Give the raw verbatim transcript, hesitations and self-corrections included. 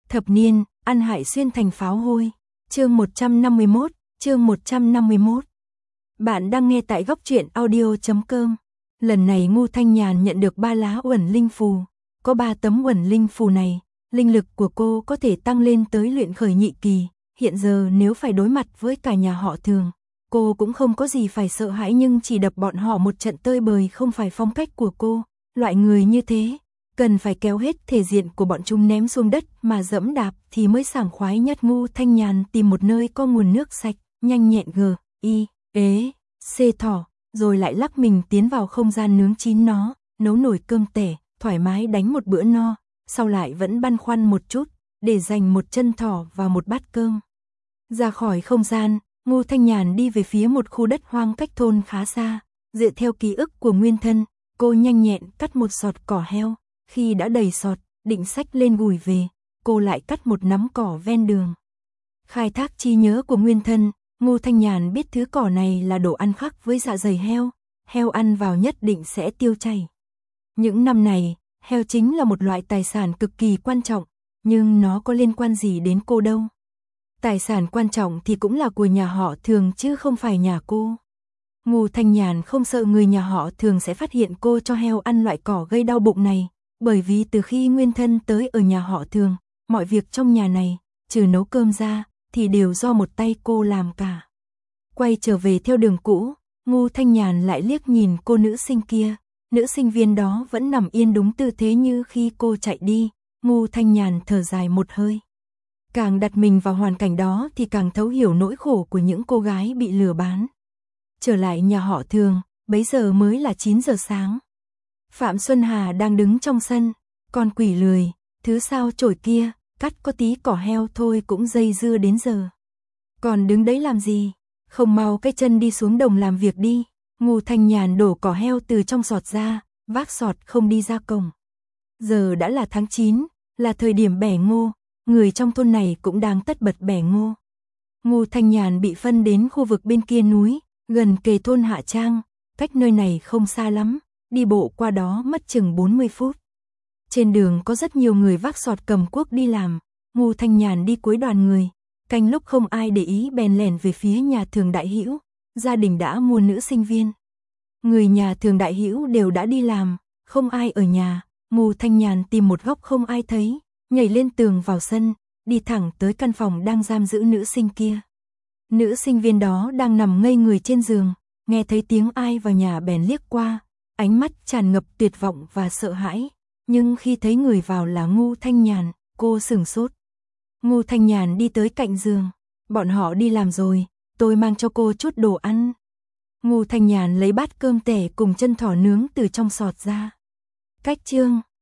Thập niên, ăn hại xuyên thành pháo hôi. Chương một trăm năm mươi mốt, chương một trăm năm mươi mốt. Bạn đang nghe tại góc truyện audio chấm com. Lần này Ngô Thanh Nhàn nhận được ba lá uẩn linh phù. Có ba tấm uẩn linh phù này, linh lực của cô có thể tăng lên tới luyện khởi nhị kỳ. Hiện giờ nếu phải đối mặt với cả nhà họ Thường, cô cũng không có gì phải sợ hãi, nhưng chỉ đập bọn họ một trận tơi bời không phải phong cách của cô. Loại người như thế, cần phải kéo hết thể diện của bọn chúng ném xuống đất mà dẫm đạp thì mới sảng khoái nhất. Ngô Thanh Nhàn tìm một nơi có nguồn nước sạch, nhanh nhẹn g, y, ế, xê thỏ, rồi lại lắc mình tiến vào không gian nướng chín nó, nấu nồi cơm tẻ, thoải mái đánh một bữa no, sau lại vẫn băn khoăn một chút, để dành một chân thỏ và một bát cơm. Ra khỏi không gian, Ngô Thanh Nhàn đi về phía một khu đất hoang cách thôn khá xa, dựa theo ký ức của nguyên thân, cô nhanh nhẹn cắt một sọt cỏ heo, khi đã đầy sọt, định xách lên gùi về, cô lại cắt một nắm cỏ ven đường. Khai thác trí nhớ của nguyên thân, Ngô Thanh Nhàn biết thứ cỏ này là đồ ăn khác với dạ dày heo, heo ăn vào nhất định sẽ tiêu chảy. Những năm này, heo chính là một loại tài sản cực kỳ quan trọng, nhưng nó có liên quan gì đến cô đâu. Tài sản quan trọng thì cũng là của nhà họ Thường chứ không phải nhà cô. Ngô Thanh Nhàn không sợ người nhà họ Thường sẽ phát hiện cô cho heo ăn loại cỏ gây đau bụng này, bởi vì từ khi nguyên thân tới ở nhà họ Thường, mọi việc trong nhà này, trừ nấu cơm ra, thì đều do một tay cô làm cả. Quay trở về theo đường cũ, Ngô Thanh Nhàn lại liếc nhìn cô nữ sinh kia, nữ sinh viên đó vẫn nằm yên đúng tư thế như khi cô chạy đi. Ngô Thanh Nhàn thở dài một hơi. Càng đặt mình vào hoàn cảnh đó thì càng thấu hiểu nỗi khổ của những cô gái bị lừa bán. Trở lại nhà họ Thường, bấy giờ mới là chín giờ sáng. Phạm Xuân Hà đang đứng trong sân, con quỷ lười, thứ sao chổi kia, cắt có tí cỏ heo thôi cũng dây dưa đến giờ. Còn đứng đấy làm gì, không mau cái chân đi xuống đồng làm việc đi. Ngô Thanh Nhàn đổ cỏ heo từ trong sọt ra, vác sọt không đi ra cổng. Giờ đã là tháng chín, là thời điểm bẻ ngô, người trong thôn này cũng đang tất bật bẻ ngô. Ngô Thanh Nhàn bị phân đến khu vực bên kia núi, gần kề thôn Hạ Trang, cách nơi này không xa lắm, đi bộ qua đó mất chừng bốn mươi phút. Trên đường có rất nhiều người vác sọt cầm cuốc đi làm, Ngô Thanh Nhàn đi cuối đoàn người, canh lúc không ai để ý bèn lẻn về phía nhà Thường Đại Hữu, gia đình đã mua nữ sinh viên. Người nhà Thường Đại Hữu đều đã đi làm, không ai ở nhà, Ngô Thanh Nhàn tìm một góc không ai thấy, nhảy lên tường vào sân, đi thẳng tới căn phòng đang giam giữ nữ sinh kia. Nữ sinh viên đó đang nằm ngây người trên giường, nghe thấy tiếng ai vào nhà bèn liếc qua, ánh mắt tràn ngập tuyệt vọng và sợ hãi, nhưng khi thấy người vào là Ngô Thanh Nhàn, cô sửng sốt. Ngô Thanh Nhàn đi tới cạnh giường, bọn họ đi làm rồi, tôi mang cho cô chút đồ ăn. Ngô Thanh Nhàn lấy bát cơm tẻ cùng chân thỏ nướng từ trong sọt ra. Cách chương